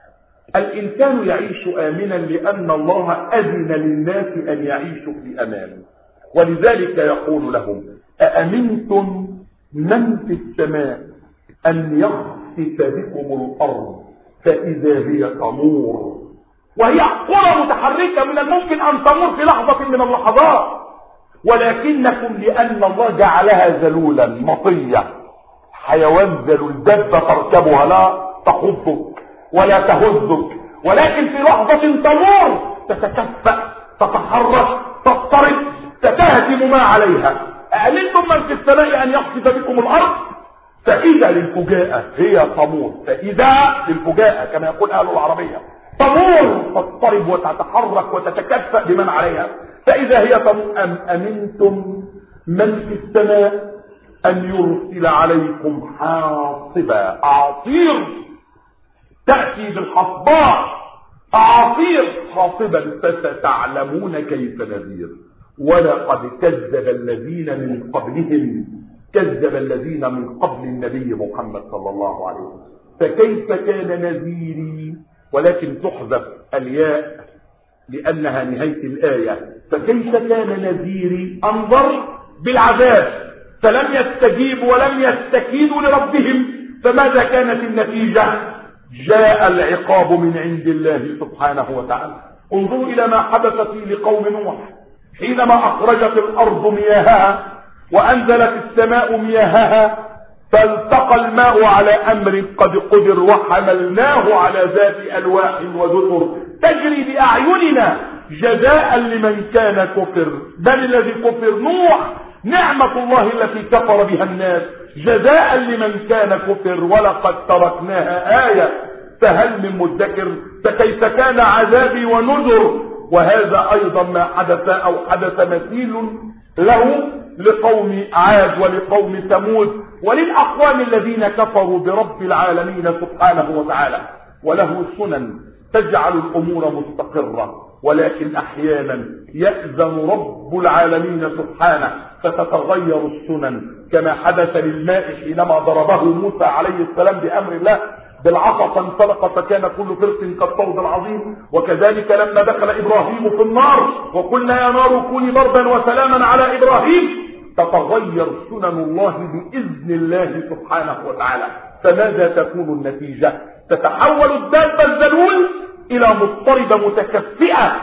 الإنسان يعيش آمنا لأن الله أذن للناس أن يعيشوا في أمان، ولذلك يقول لهم أأمنتم من في السماء أن يخسف بكم الأرض فإذا هي تمور. وهي قرى متحركة من الممكن أن تمر في لحظة من اللحظات، ولكنكم لأن الله جعلها ذلولا مطية، حيوان ذلول، دابة تركبها لا تخضك ولا تهزك، ولكن في لحظة تمر تتكفأ، تتحرك، تضطرب، تتهدم ما عليها. أأمنتم من في السماء أن يخسف بكم الأرض فإذا للفجاءة هي تمور، فإذا للفجاءة كما يقول أهل العربية، تمور، تضطرب وتتحرك وتتكفأ بمن عليها، فإذا هي تمور. أم أمنتم من في السماء أن يرسل عليكم حاصبا، أعاصير تأتي بالحصباء، أعاصير حاصبا، فستعلمون كيف نذير. ولقد كذب الذين من قبلهم، كذب الذين من قبل النبي محمد صلى الله عليه وسلم، فكيف كان نذيري، ولكن تحذف الياء لأنها نهاية الآية، فكيف كان نذيري. أنظر بالعذاب، فلم يستجيبوا ولم يستكينوا لربهم، فماذا كانت النتيجة؟ جاء العقاب من عند الله سبحانه وتعالى. انظروا إلى ما حدث في لقوم نوح حينما أخرجت الأرض مياهها وأنزلت السماء مياهها، فالتقى الماء على أمر قد قدر وحملناه على ذات ألواح ودسر تجري بأعيننا جزاء لمن كان كفر. بل الذي كفر نوح، نعمة الله التي كفر بها الناس، جزاء لمن كان كفر، ولقد تركناها آية فهل من مدكر، فكيف كان عذابي ونذر. وهذا أيضا ما حدث أو حدث مثيل له لقوم عاد ولقوم ثمود وللأقوام الذين كفروا برب العالمين سبحانه وتعالى. وله سنن تجعل الأمور مستقرة، ولكن أحيانا يأذن رب العالمين سبحانه فتتغير السنن، كما حدث للماء حينما ضربه موسى عليه السلام بأمر الله بالعصا فانفلق فكان كل فرق كالطود العظيم. وكذلك لما دخل إبراهيم في النار وقلنا يا نار كوني بردا وسلاما على إبراهيم، تتغير سنن الله بإذن الله سبحانه وتعالى. فماذا تكون النتيجة؟ تتحول الدابة الذلول إلى مضطربة متكفئة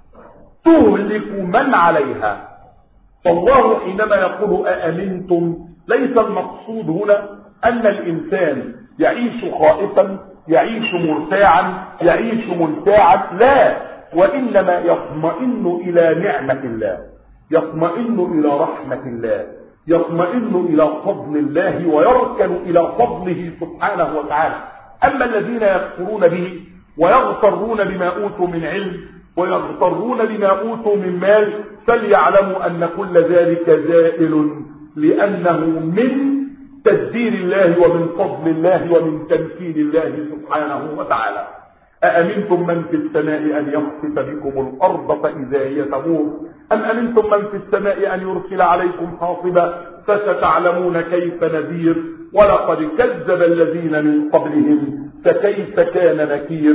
تهلك من عليها. فالله حينما يقول أأمنتم، ليس المقصود هنا أن الإنسان يعيش خائفا، يعيش مرتاعا، يعيش منتاعا، لا، وإنما يطمئن إلى نعمة الله، يطمئن إلى رحمة الله، يطمئن إلى فضل الله ويركن إلى فضله سبحانه وتعالى. أما الذين يكفرون به ويغترون بما أوتوا من علم ويغترون بما أوتوا من مال، فليعلموا أن كل ذلك زائل، لأنه من تدبير الله ومن فضل الله ومن تمكين الله سبحانه وتعالى. أأمنتم من في السماء أن يخسف بكم الأرض فإذا هي تمور، أم أمنتم من في السماء أن يرسل عليكم حاصبا، فستعلمون كيف نذير. ولقد كذب الذين من قبلهم فكيف كان نكير.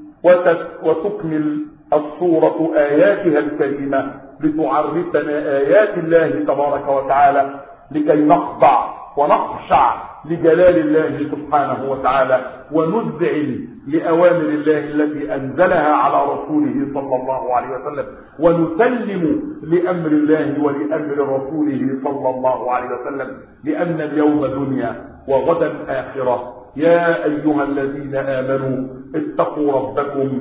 وتكمل السورة آياتها الكريمة لتعرفنا آيات الله تبارك وتعالى لكي نخضع ونخشع لجلال الله سبحانه وتعالى ونذعن لأوامر الله التي أنزلها على رسوله صلى الله عليه وسلم، ونسلم لأمر الله ولأمر رسوله صلى الله عليه وسلم، لأن اليوم دنيا وغدا آخرة. يا أيها الذين آمنوا اتقوا ربكم،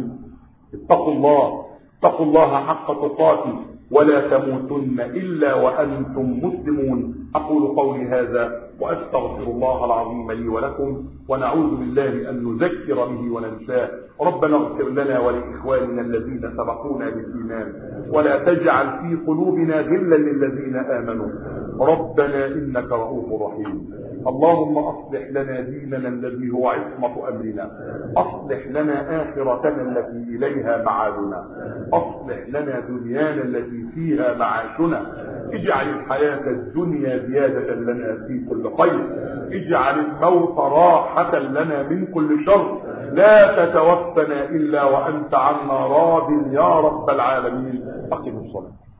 اتقوا الله حق تقاته ولا تموتن إلا وأنتم مسلمون. أقول قولي هذا وأستغفر الله العظيم لي ولكم، ونعوذ بالله أن نذكر به وننساه. ربنا اغفر لنا ولإخواننا الذين سبقونا بالإيمان، ولا تجعل في قلوبنا غلا للذين آمنوا، ربنا إنك رؤوف رحيم. اللهم أصلح لنا ديننا الذي هو عصمة أمرنا، أصلح لنا آخرتنا التي إليها معادنا، أصلح لنا دنيانا التي فيها معاشنا، اجعل الحياة الدنيا زيادة لنا في كل خير، اجعل الموت راحة لنا من كل شر، لا تتوفنا إلا وأنت عنا راض يا رب العالمين. أقم الصلاة.